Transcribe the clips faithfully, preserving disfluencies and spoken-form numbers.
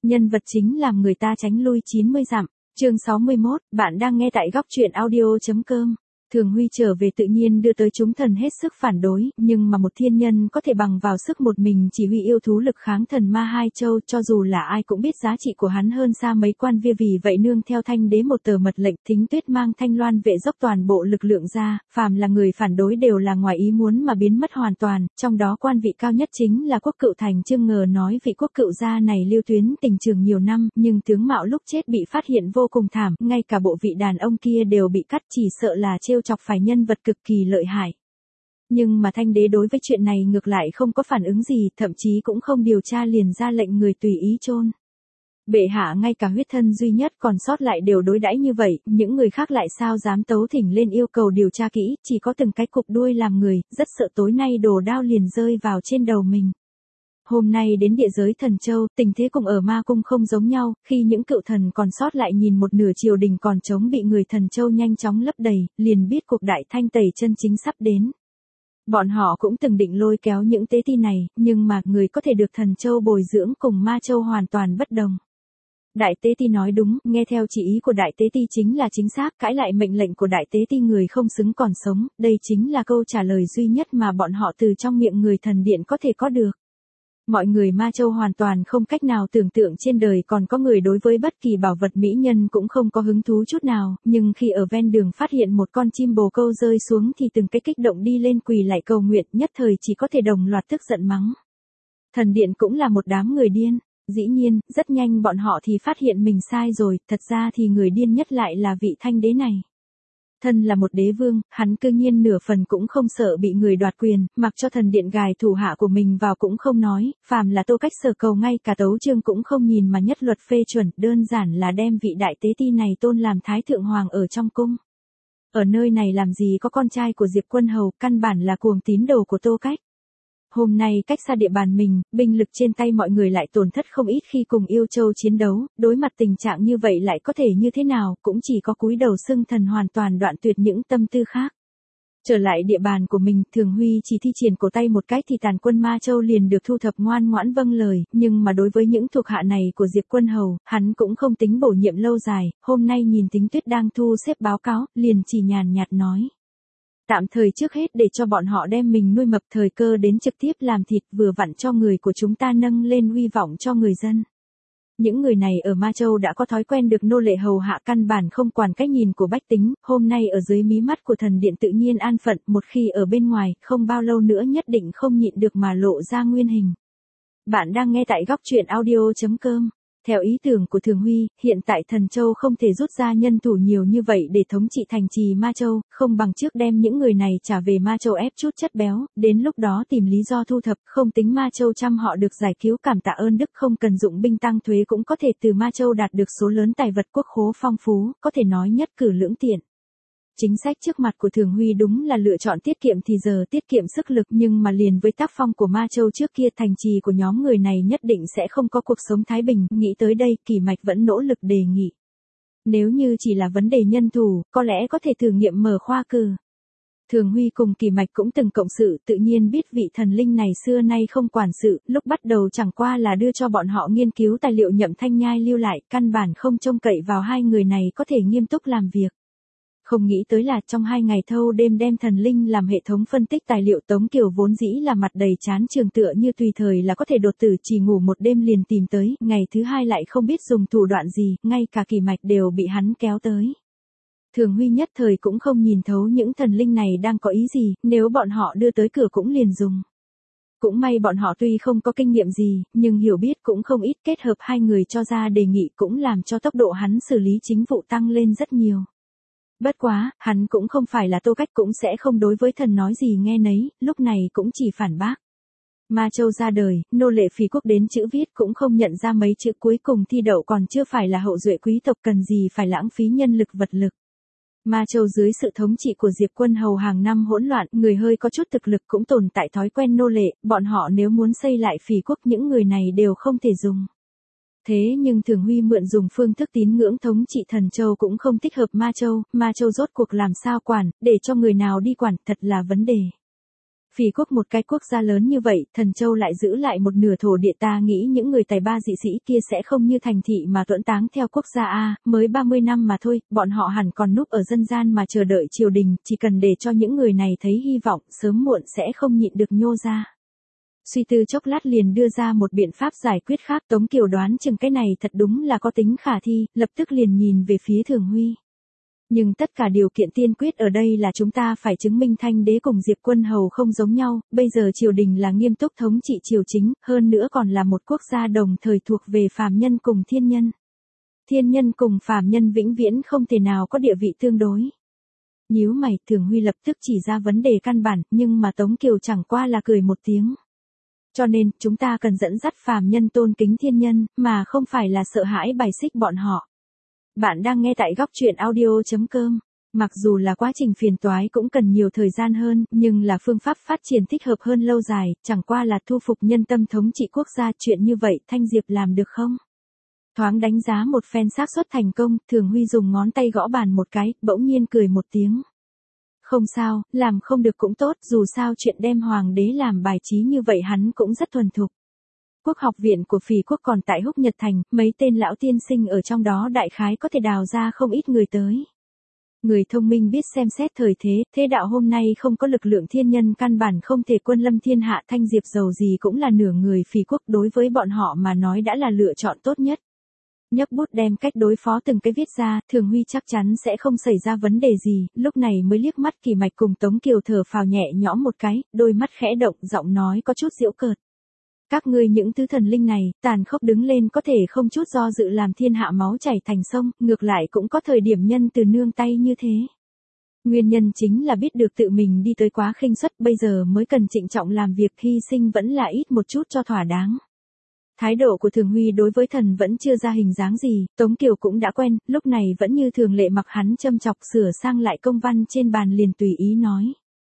nhân vật chính làm người ta tránh lui chín mươi dặm. Chương sáu mươi mốt, bạn đang nghe tại góc truyện audio chấm com. Thường Huy trở về tự nhiên đưa tới chúng thần hết sức phản đối, nhưng mà một thiên nhân có thể bằng vào sức một mình chỉ huy yêu thú lực kháng thần ma hai châu, cho dù là ai cũng biết giá trị của hắn hơn xa mấy quan via, vì vậy nương theo Thanh đế một tờ mật lệnh, Thính Tuyết mang Thanh Loan vệ dốc toàn bộ lực lượng ra, phàm là người phản đối đều là ngoài ý muốn mà biến mất hoàn toàn, trong đó quan vị cao nhất chính là Quốc Cựu Thành Chương ngờ nói vị Quốc Cựu gia này lưu tuyến tình trường nhiều năm, nhưng tướng mạo lúc chết bị phát hiện vô cùng thảm, ngay cả bộ vị đàn ông kia đều bị cắt, chỉ sợ là trêu chọc phải nhân vật cực kỳ lợi hại. Nhưng mà Thanh đế đối với chuyện này ngược lại không có phản ứng gì, thậm chí cũng không điều tra, liền ra lệnh người tùy ý chôn. Bệ hạ ngay cả huyết thân duy nhất còn sót lại đều đối đãi như vậy, những người khác lại sao dám tấu thỉnh lên yêu cầu điều tra kỹ, chỉ có từng cái cục đuôi làm người, rất sợ tối nay đồ đao liền rơi vào trên đầu mình. Hôm nay đến địa giới Thần Châu, tình thế cùng ở Ma Cung không giống nhau, khi những cựu thần còn sót lại nhìn một nửa triều đình còn trống bị người Thần Châu nhanh chóng lấp đầy, liền biết cuộc đại thanh tẩy chân chính sắp đến. Bọn họ cũng từng định lôi kéo những tế ti này, nhưng mà người có thể được Thần Châu bồi dưỡng cùng Ma Châu hoàn toàn bất đồng. Đại tế ti nói đúng, nghe theo chỉ ý của đại tế ti chính là chính xác, cãi lại mệnh lệnh của đại tế ti người không xứng còn sống, đây chính là câu trả lời duy nhất mà bọn họ từ trong miệng người thần điện có thể có được. Mọi người Ma Châu hoàn toàn không cách nào tưởng tượng trên đời còn có người đối với bất kỳ bảo vật mỹ nhân cũng không có hứng thú chút nào, nhưng khi ở ven đường phát hiện một con chim bồ câu rơi xuống thì từng cái kích động đi lên quỳ lại cầu nguyện, nhất thời chỉ có thể đồng loạt tức giận mắng. Thần điện cũng là một đám người điên. Dĩ nhiên, rất nhanh bọn họ thì phát hiện mình sai rồi, thật ra thì người điên nhất lại là vị Thanh đế này. Thân là một đế vương, hắn cư nhiên nửa phần cũng không sợ bị người đoạt quyền, mặc cho thần điện gài thủ hạ của mình vào cũng không nói, phàm là Tô Cách Sở cầu ngay cả tấu chương cũng không nhìn mà nhất luật phê chuẩn, đơn giản là đem vị đại tế ti này tôn làm thái thượng hoàng ở trong cung. Ở nơi này làm gì có con trai của Diệp Quân Hầu, căn bản là cuồng tín đồ của Tô Cách. Hôm nay cách xa địa bàn mình, binh lực trên tay mọi người lại tổn thất không ít khi cùng Yêu Châu chiến đấu, đối mặt tình trạng như vậy lại có thể như thế nào, cũng chỉ có cúi đầu xưng thần, hoàn toàn đoạn tuyệt những tâm tư khác. Trở lại địa bàn của mình, Thường Huy chỉ thi triển cổ tay một cách thì tàn quân Ma Châu liền được thu thập ngoan ngoãn vâng lời, nhưng mà đối với những thuộc hạ này của Diệp Quân Hầu, hắn cũng không tính bổ nhiệm lâu dài, hôm nay nhìn Thính Tuyết đang thu xếp báo cáo, liền chỉ nhàn nhạt nói. Tạm thời trước hết để cho bọn họ đem mình nuôi mập, thời cơ đến trực tiếp làm thịt, vừa vặn cho người của chúng ta nâng lên uy vọng cho người dân. Những người này ở Ma Châu đã có thói quen được nô lệ hầu hạ, căn bản không quản cách nhìn của bách tính, hôm nay ở dưới mí mắt của thần điện tự nhiên an phận, một khi ở bên ngoài, không bao lâu nữa nhất định không nhịn được mà lộ ra nguyên hình. Bạn đang nghe tại góc truyện audio chấm com. Theo ý tưởng của Thường Huy, hiện tại Thần Châu không thể rút ra nhân thủ nhiều như vậy để thống trị thành trì Ma Châu, không bằng trước đem những người này trả về Ma Châu ép chút chất béo, đến lúc đó tìm lý do thu thập, không tính Ma Châu trăm họ được giải cứu cảm tạ ơn đức, không cần dụng binh tăng thuế cũng có thể từ Ma Châu đạt được số lớn tài vật quốc khố phong phú, có thể nói nhất cử lưỡng tiện. Chính sách trước mặt của Thường Huy đúng là lựa chọn tiết kiệm thì giờ tiết kiệm sức lực, nhưng mà liền với tác phong của Ma Châu trước kia, thành trì của nhóm người này nhất định sẽ không có cuộc sống thái bình, nghĩ tới đây, Kỳ Mạch vẫn nỗ lực đề nghị. Nếu như chỉ là vấn đề nhân thủ, có lẽ có thể thử nghiệm mở khoa cử. Thường Huy cùng Kỳ Mạch cũng từng cộng sự, tự nhiên biết vị thần linh này xưa nay không quản sự, lúc bắt đầu chẳng qua là đưa cho bọn họ nghiên cứu tài liệu Nhậm Thanh Nhai lưu lại, căn bản không trông cậy vào hai người này có thể nghiêm túc làm việc. Không nghĩ tới là trong hai ngày thâu đêm đem thần linh làm hệ thống phân tích tài liệu, Tống Kiều vốn dĩ là mặt đầy chán trường, tựa như tùy thời là có thể đột tử, chỉ ngủ một đêm liền tìm tới, ngày thứ hai lại không biết dùng thủ đoạn gì, ngay cả Kỳ Mạch đều bị hắn kéo tới. Thường Huy nhất thời cũng không nhìn thấu những thần linh này đang có ý gì, nếu bọn họ đưa tới cửa cũng liền dùng. Cũng may bọn họ tuy không có kinh nghiệm gì, nhưng hiểu biết cũng không ít, kết hợp hai người cho ra đề nghị cũng làm cho tốc độ hắn xử lý chính vụ tăng lên rất nhiều. Bất quá, hắn cũng không phải là Tô Cách, cũng sẽ không đối với thần nói gì nghe nấy, lúc này cũng chỉ phản bác. Ma Châu ra đời, nô lệ phỉ quốc đến chữ viết cũng không nhận ra mấy chữ cuối cùng thi đậu, còn chưa phải là hậu duệ quý tộc, cần gì phải lãng phí nhân lực vật lực. Ma Châu dưới sự thống trị của Diệp Quân Hầu hàng năm hỗn loạn, người hơi có chút thực lực cũng tồn tại thói quen nô lệ, bọn họ nếu muốn xây lại phỉ quốc những người này đều không thể dùng. Thế nhưng Thường Huy mượn dùng phương thức tín ngưỡng thống trị Thần Châu cũng không thích hợp Ma Châu, Ma Châu rốt cuộc làm sao quản, để cho người nào đi quản, thật là vấn đề. Phỉ quốc một cái quốc gia lớn như vậy, Thần Châu lại giữ lại một nửa thổ địa, ta nghĩ những người tài ba dị sĩ kia sẽ không như thành thị mà tuẫn táng theo quốc gia A, mới ba mươi năm mà thôi, bọn họ hẳn còn núp ở dân gian mà chờ đợi triều đình, chỉ cần để cho những người này thấy hy vọng, sớm muộn sẽ không nhịn được nhô ra. Suy tư chốc lát liền đưa ra một biện pháp giải quyết khác. Tống Kiều đoán chừng cái này thật đúng là có tính khả thi, lập tức liền nhìn về phía Thường Huy. Nhưng tất cả điều kiện tiên quyết ở đây là chúng ta phải chứng minh Thanh đế cùng Diệp Quân Hầu không giống nhau, bây giờ triều đình là nghiêm túc thống trị triều chính, hơn nữa còn là một quốc gia đồng thời thuộc về phàm nhân cùng thiên nhân. Thiên nhân cùng phàm nhân vĩnh viễn không thể nào có địa vị tương đối. Nhíu mày, Thường Huy lập tức chỉ ra vấn đề căn bản, nhưng mà Tống Kiều chẳng qua là cười một tiếng. Cho nên, chúng ta cần dẫn dắt phàm nhân tôn kính thiên nhân, mà không phải là sợ hãi bài xích bọn họ. Bạn đang nghe tại góc truyện audio chấm com. Mặc dù là quá trình phiền toái cũng cần nhiều thời gian hơn, nhưng là phương pháp phát triển thích hợp hơn lâu dài, chẳng qua là thu phục nhân tâm thống trị quốc gia. Chuyện như vậy Thanh Diệp làm được không? Thoáng đánh giá một phen xác suất thành công, Thường Huy dùng ngón tay gõ bàn một cái, bỗng nhiên cười một tiếng. Không sao, làm không được cũng tốt, dù sao chuyện đem hoàng đế làm bài trí như vậy hắn cũng rất thuần thục. Quốc học viện của Phỉ quốc còn tại Húc Nhật Thành, mấy tên lão tiên sinh ở trong đó đại khái có thể đào ra không ít người tới. Người thông minh biết xem xét thời thế, thế đạo hôm nay không có lực lượng thiên nhân căn bản không thể quân lâm thiên hạ. Thanh Diệp dầu gì cũng là nửa người Phỉ quốc, đối với bọn họ mà nói đã là lựa chọn tốt nhất. Nhấp bút đem cách đối phó từng cái viết ra, Thường Huy chắc chắn sẽ không xảy ra vấn đề gì, lúc này mới liếc mắt Kỳ Mạch cùng Tống Kiều thở phào nhẹ nhõm một cái, đôi mắt khẽ động, giọng nói có chút giễu cợt. Các ngươi những thứ thần linh này, tàn khốc đứng lên có thể không chút do dự làm thiên hạ máu chảy thành sông, ngược lại cũng có thời điểm nhân từ nương tay như thế. Nguyên nhân chính là biết được tự mình đi tới quá khinh suất, bây giờ mới cần trịnh trọng làm việc, hy sinh vẫn là ít một chút cho thỏa đáng. Thái độ của Thường Huy đối với thần vẫn chưa ra hình dáng gì, Tống Kiều cũng đã quen, lúc này vẫn như thường lệ mặc hắn châm chọc, sửa sang lại công văn trên bàn liền tùy ý nói.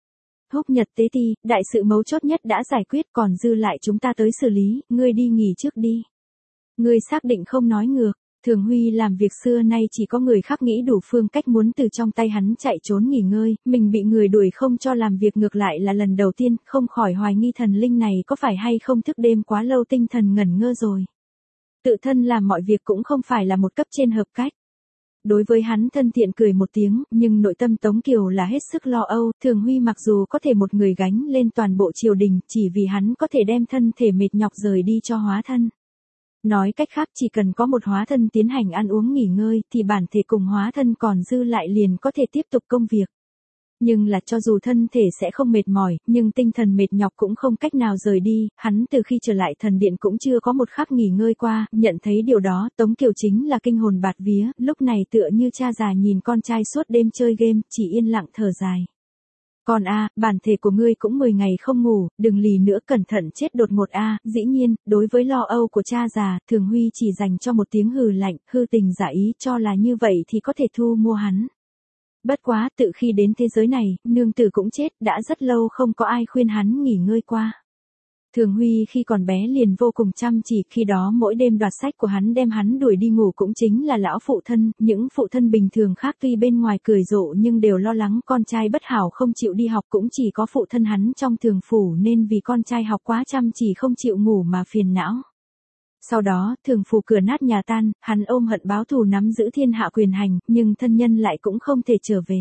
Húc Nhật tế ti, đại sự mấu chốt nhất đã giải quyết, còn dư lại chúng ta tới xử lý, ngươi đi nghỉ trước đi. Ngươi xác định không nói ngược. Thường Huy làm việc xưa nay chỉ có người khác nghĩ đủ phương cách muốn từ trong tay hắn chạy trốn nghỉ ngơi, mình bị người đuổi không cho làm việc ngược lại là lần đầu tiên, không khỏi hoài nghi thần linh này có phải hay không thức đêm quá lâu tinh thần ngẩn ngơ rồi. Tự thân làm mọi việc cũng không phải là một cấp trên hợp cách. Đối với hắn thân thiện cười một tiếng, nhưng nội tâm Tống Kiều là hết sức lo âu. Thường Huy mặc dù có thể một người gánh lên toàn bộ triều đình, chỉ vì hắn có thể đem thân thể mệt nhọc rời đi cho hóa thân. Nói cách khác, chỉ cần có một hóa thân tiến hành ăn uống nghỉ ngơi, thì bản thể cùng hóa thân còn dư lại liền có thể tiếp tục công việc. Nhưng là cho dù thân thể sẽ không mệt mỏi, nhưng tinh thần mệt nhọc cũng không cách nào rời đi, hắn từ khi trở lại thần điện cũng chưa có một khắc nghỉ ngơi qua, nhận thấy điều đó, Tống Kiều chính là kinh hồn bạt vía, lúc này tựa như cha già nhìn con trai suốt đêm chơi game, chỉ yên lặng thở dài. Con a, bản thể của ngươi cũng mười ngày không ngủ, đừng lì nữa, cẩn thận chết đột ngột a. Dĩ nhiên, đối với lo âu của cha già, Thường Huy chỉ dành cho một tiếng hừ lạnh, hư tình giả ý, cho là như vậy thì có thể thu mua hắn. Bất quá, tự khi đến thế giới này, nương tử cũng chết, đã rất lâu không có ai khuyên hắn nghỉ ngơi qua. Thường Huy khi còn bé liền vô cùng chăm chỉ, khi đó mỗi đêm đoạt sách của hắn đem hắn đuổi đi ngủ cũng chính là lão phụ thân, những phụ thân bình thường khác tuy bên ngoài cười rộ nhưng đều lo lắng con trai bất hảo không chịu đi học, cũng chỉ có phụ thân hắn trong thường phủ nên vì con trai học quá chăm chỉ không chịu ngủ mà phiền não. Sau đó, thường phủ cửa nát nhà tan, hắn ôm hận báo thù nắm giữ thiên hạ quyền hành, nhưng thân nhân lại cũng không thể trở về.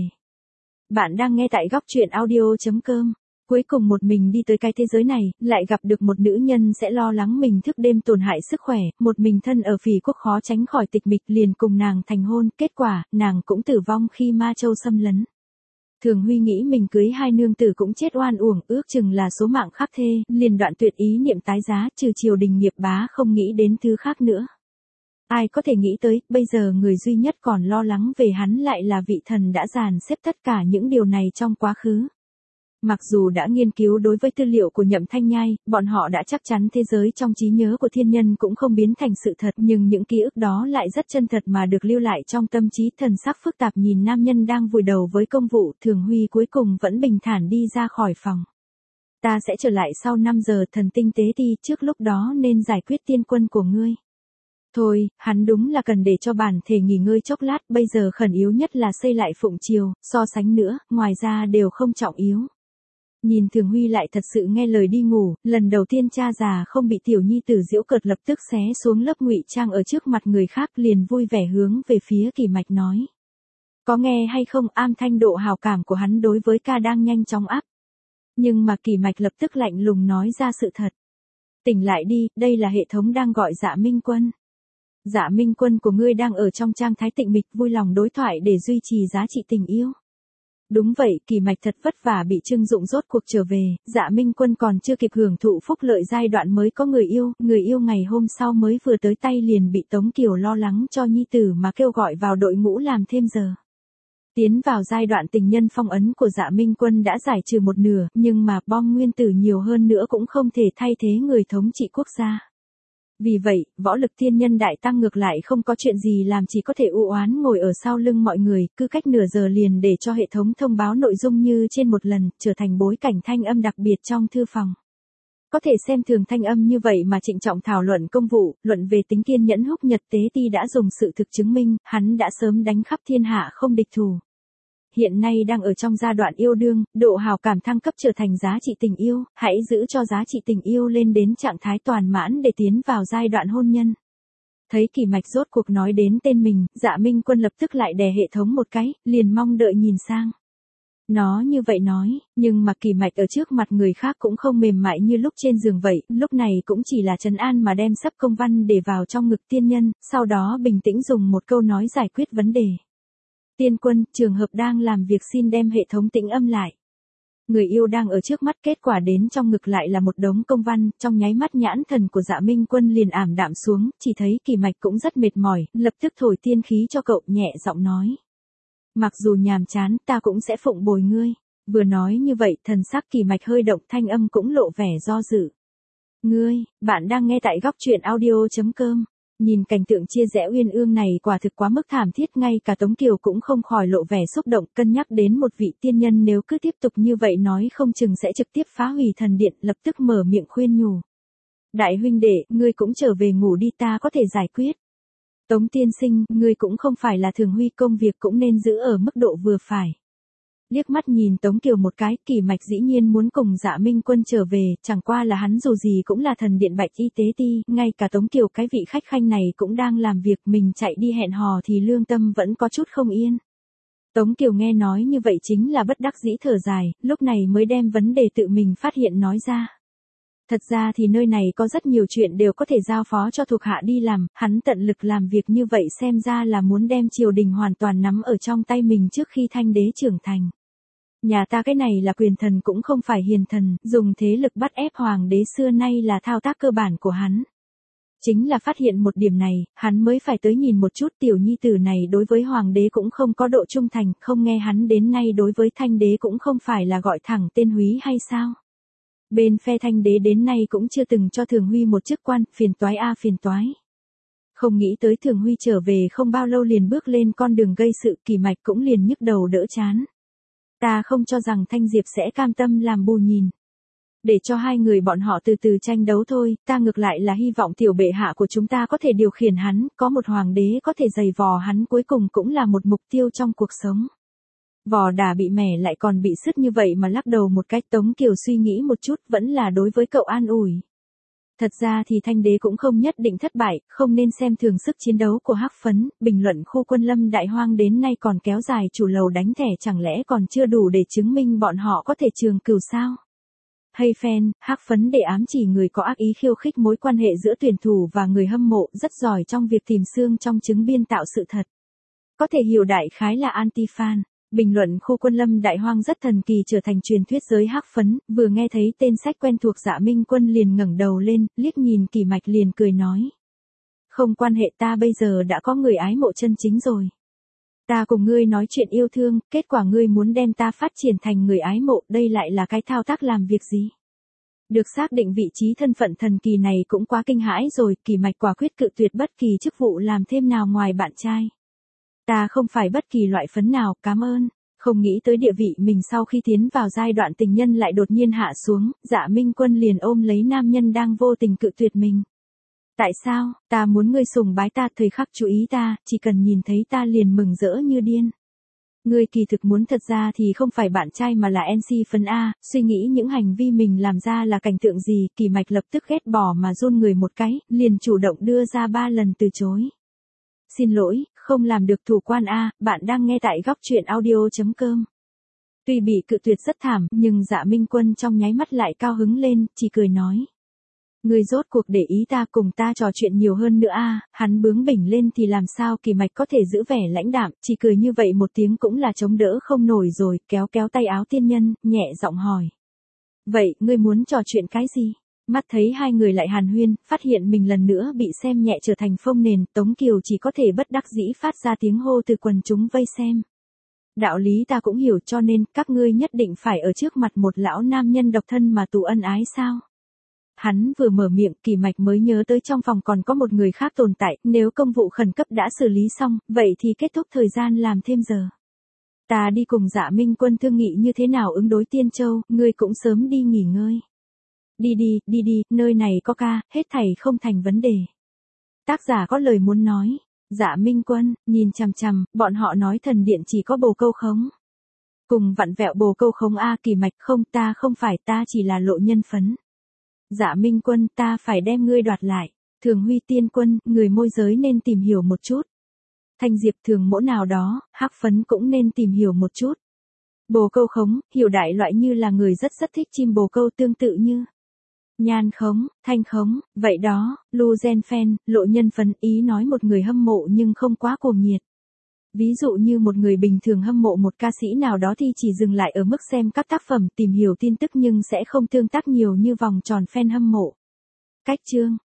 Bạn đang nghe tại góc truyện audio chấm com. Cuối cùng một mình đi tới cái thế giới này, lại gặp được một nữ nhân sẽ lo lắng mình thức đêm tổn hại sức khỏe, một mình thân ở Phỉ quốc khó tránh khỏi tịch mịch, liền cùng nàng thành hôn, kết quả, nàng cũng tử vong khi Ma Châu xâm lấn. Thường Huy nghĩ mình cưới hai nương tử cũng chết oan uổng, ước chừng là số mạng khắc thê, liền đoạn tuyệt ý niệm tái giá, trừ triều đình nghiệp bá không nghĩ đến thứ khác nữa. Ai có thể nghĩ tới, bây giờ người duy nhất còn lo lắng về hắn lại là vị thần đã dàn xếp tất cả những điều này trong quá khứ. Mặc dù đã nghiên cứu đối với tư liệu của Nhậm Thanh Nhai, bọn họ đã chắc chắn thế giới trong trí nhớ của thiên nhân cũng không biến thành sự thật, nhưng những ký ức đó lại rất chân thật mà được lưu lại trong tâm trí. Thần sắc phức tạp nhìn nam nhân đang vùi đầu với công vụ, Thường Huy cuối cùng vẫn bình thản đi ra khỏi phòng. Ta sẽ trở lại sau năm giờ, thần tinh tế ti, trước lúc đó nên giải quyết tiên quân của ngươi. Thôi, hắn đúng là cần để cho bản thể nghỉ ngơi chốc lát, bây giờ khẩn yếu nhất là xây lại Phụng Triều, so sánh nữa, ngoài ra đều không trọng yếu. Nhìn Thường Huy lại thật sự nghe lời đi ngủ, lần đầu tiên cha già không bị tiểu nhi tử giễu cợt lập tức xé xuống lớp ngụy trang ở trước mặt người khác liền vui vẻ hướng về phía Kỳ Mạch nói. Có nghe hay không, am thanh độ hào cảm của hắn đối với ca đang nhanh chóng áp. Nhưng mà Kỳ Mạch lập tức lạnh lùng nói ra sự thật. Tỉnh lại đi, đây là hệ thống đang gọi Dạ Minh Quân. Dạ Minh Quân của ngươi đang ở trong trạng thái tịnh mịch vui lòng đối thoại để duy trì giá trị tình yêu. Đúng vậy, Kỳ Mạch thật vất vả bị Trưng Dụng rốt cuộc trở về, Dạ Minh Quân còn chưa kịp hưởng thụ phúc lợi giai đoạn mới có người yêu, người yêu ngày hôm sau mới vừa tới tay liền bị Tống Kiều lo lắng cho nhi tử mà kêu gọi vào đội ngũ làm thêm giờ. Tiến vào giai đoạn tình nhân phong ấn của Dạ Minh Quân đã giải trừ một nửa, nhưng mà bom nguyên tử nhiều hơn nữa cũng không thể thay thế người thống trị quốc gia. Vì vậy, võ lực thiên nhân đại tăng ngược lại không có chuyện gì làm, chỉ có thể u oán ngồi ở sau lưng mọi người, cứ cách nửa giờ liền để cho hệ thống thông báo nội dung như trên một lần, trở thành bối cảnh thanh âm đặc biệt trong thư phòng. Có thể xem thường thanh âm như vậy mà trịnh trọng thảo luận công vụ, luận về tính kiên nhẫn Húc Nhật Tế Ti đã dùng sự thực chứng minh, hắn đã sớm đánh khắp thiên hạ không địch thủ. Hiện nay đang ở trong giai đoạn yêu đương, độ hào cảm thăng cấp trở thành giá trị tình yêu, hãy giữ cho giá trị tình yêu lên đến trạng thái toàn mãn để tiến vào giai đoạn hôn nhân. Thấy Kỳ Mạch rốt cuộc nói đến tên mình, Dạ Minh Quân lập tức lại đè hệ thống một cái, liền mong đợi nhìn sang. Nó như vậy nói, nhưng mà Kỳ Mạch ở trước mặt người khác cũng không mềm mại như lúc trên giường vậy, lúc này cũng chỉ là trấn an mà đem sấp công văn để vào trong ngực tiên nhân, sau đó bình tĩnh dùng một câu nói giải quyết vấn đề. Tiên Quân, trường hợp đang làm việc xin đem hệ thống tĩnh âm lại. Người yêu đang ở trước mắt, kết quả đến trong ngực lại là một đống công văn, trong nháy mắt nhãn thần của Dạ Minh Quân liền ảm đạm xuống, chỉ thấy Kỳ Mạch cũng rất mệt mỏi, lập tức thổi tiên khí cho cậu, nhẹ giọng nói. Mặc dù nhàm chán, ta cũng sẽ phụng bồi ngươi. Vừa nói như vậy, thần sắc Kỳ Mạch hơi động, thanh âm cũng lộ vẻ do dự. Ngươi, bạn đang nghe tại góc truyện audio chấm com. Nhìn cảnh tượng chia rẽ uyên ương này quả thực quá mức thảm thiết, ngay cả Tống Kiều cũng không khỏi lộ vẻ xúc động, cân nhắc đến một vị tiên nhân nếu cứ tiếp tục như vậy nói không chừng sẽ trực tiếp phá hủy thần điện, lập tức mở miệng khuyên nhủ. Đại huynh đệ, ngươi cũng trở về ngủ đi, ta có thể giải quyết. Tống tiên sinh, ngươi cũng không phải là Thường Huy, công việc cũng nên giữ ở mức độ vừa phải. Liếc mắt nhìn Tống Kiều một cái, Kỳ Mạch dĩ nhiên muốn cùng Dạ Minh Quân trở về, chẳng qua là hắn dù gì cũng là thần điện Bạch Y Tế Ti, ngay cả Tống Kiều cái vị khách khanh này cũng đang làm việc, mình chạy đi hẹn hò thì lương tâm vẫn có chút không yên. Tống Kiều nghe nói như vậy chính là bất đắc dĩ thở dài, lúc này mới đem vấn đề tự mình phát hiện nói ra. Thật ra thì nơi này có rất nhiều chuyện đều có thể giao phó cho thuộc hạ đi làm, hắn tận lực làm việc như vậy xem ra là muốn đem triều đình hoàn toàn nắm ở trong tay mình trước khi Thanh đế trưởng thành. Nhà ta cái này là quyền thần cũng không phải hiền thần, dùng thế lực bắt ép hoàng đế xưa nay là thao tác cơ bản của hắn. Chính là phát hiện một điểm này, hắn mới phải tới nhìn một chút, tiểu nhi tử này đối với hoàng đế cũng không có độ trung thành, không nghe hắn đến nay đối với Thanh đế cũng không phải là gọi thẳng tên Húy hay sao? Bên phe Thanh đế đến nay cũng chưa từng cho Thường Huy một chức quan, phiền toái a phiền toái. Không nghĩ tới Thường Huy trở về không bao lâu liền bước lên con đường gây sự, Kỳ Mạch cũng liền nhức đầu đỡ chán. Ta không cho rằng Thanh Diệp sẽ cam tâm làm bù nhìn. Để cho hai người bọn họ từ từ tranh đấu thôi, ta ngược lại là hy vọng tiểu bệ hạ của chúng ta có thể điều khiển hắn, có một hoàng đế có thể giày vò hắn cuối cùng cũng là một mục tiêu trong cuộc sống. Vò đà bị mẻ lại còn bị sứt như vậy mà lắc đầu một cách, Tống Kiều suy nghĩ một chút vẫn là đối với cậu an ủi. Thật ra thì Thanh đế cũng không nhất định thất bại, không nên xem thường sức chiến đấu của Hắc Phấn, bình luận khu quân lâm đại hoang đến nay còn kéo dài chủ lầu đánh thẻ chẳng lẽ còn chưa đủ để chứng minh bọn họ có thể trường cửu sao? Hay fan, Hắc Phấn để ám chỉ người có ác ý khiêu khích mối quan hệ giữa tuyển thủ và người hâm mộ, rất giỏi trong việc tìm xương trong trứng biên tạo sự thật. Có thể hiểu đại khái là anti-fan. Bình luận khu quân lâm đại hoang rất thần kỳ trở thành truyền thuyết giới Hắc Phấn, vừa nghe thấy tên sách quen thuộc Dạ Minh Quân liền ngẩng đầu lên, liếc nhìn Kỳ Mạch liền cười nói. Không quan hệ, ta bây giờ đã có người ái mộ chân chính rồi. Ta cùng ngươi nói chuyện yêu thương, kết quả ngươi muốn đem ta phát triển thành người ái mộ, đây lại là cái thao tác làm việc gì? Được xác định vị trí thân phận thần kỳ này cũng quá kinh hãi rồi, Kỳ Mạch quả quyết cự tuyệt bất kỳ chức vụ làm thêm nào ngoài bạn trai. Ta không phải bất kỳ loại phấn nào, cảm ơn. Không nghĩ tới địa vị mình sau khi tiến vào giai đoạn tình nhân lại đột nhiên hạ xuống, Dạ Minh Quân liền ôm lấy nam nhân đang vô tình cự tuyệt mình. Tại sao, ta muốn ngươi sùng bái ta, thời khắc chú ý ta, chỉ cần nhìn thấy ta liền mừng rỡ như điên. Ngươi kỳ thực muốn thật ra thì không phải bạn trai mà là en xê phấn A, suy nghĩ những hành vi mình làm ra là cảnh tượng gì, Kỳ Mạch lập tức ghét bỏ mà run người một cái, liền chủ động đưa ra ba lần từ chối. Xin lỗi, không làm được thủ quan A, bạn đang nghe tại góc truyện audio.com. Tuy bị cự tuyệt rất thảm, nhưng Dạ Minh Quân trong nháy mắt lại cao hứng lên, chỉ cười nói. Ngươi rốt cuộc để ý ta, cùng ta trò chuyện nhiều hơn nữa a. Hắn bướng bỉnh lên thì làm sao Kỳ Mạch có thể giữ vẻ lãnh đạm, chỉ cười như vậy một tiếng cũng là chống đỡ không nổi rồi, kéo kéo tay áo tiên nhân, nhẹ giọng hỏi. Vậy, ngươi muốn trò chuyện cái gì? Mắt thấy hai người lại hàn huyên, phát hiện mình lần nữa bị xem nhẹ trở thành phông nền, Tống Kiều chỉ có thể bất đắc dĩ phát ra tiếng hô từ quần chúng vây xem. Đạo lý ta cũng hiểu, cho nên, các ngươi nhất định phải ở trước mặt một lão nam nhân độc thân mà tù ân ái sao? Hắn vừa mở miệng, Kỳ Mạch mới nhớ tới trong phòng còn có một người khác tồn tại, nếu công vụ khẩn cấp đã xử lý xong, vậy thì kết thúc thời gian làm thêm giờ. Ta đi cùng Dạ Minh Quân thương nghị như thế nào ứng đối Tiên Châu, ngươi cũng sớm đi nghỉ ngơi. Đi đi, đi đi, nơi này có ca, hết thảy không thành vấn đề. Tác giả có lời muốn nói. Dạ Minh Quân, nhìn chằm chằm, bọn họ nói thần điện chỉ có bồ câu khống. Cùng vặn vẹo bồ câu khống A. Kỳ Mạch, không, ta không phải, ta chỉ là lộ nhân phấn. Dạ Minh Quân, ta phải đem ngươi đoạt lại. Thường Huy Tiên Quân, người môi giới nên tìm hiểu một chút. Thanh Diệp Thường Mỗ nào đó, hắc phấn cũng nên tìm hiểu một chút. Bồ câu khống, hiểu đại loại như là người rất rất thích chim bồ câu, tương tự như nhan khống, thanh khống, vậy đó, Lu Gen Fan, lộ nhân phấn, ý nói một người hâm mộ nhưng không quá cuồng nhiệt. Ví dụ như một người bình thường hâm mộ một ca sĩ nào đó thì chỉ dừng lại ở mức xem các tác phẩm, tìm hiểu tin tức nhưng sẽ không tương tác nhiều như vòng tròn fan hâm mộ. Cách chương,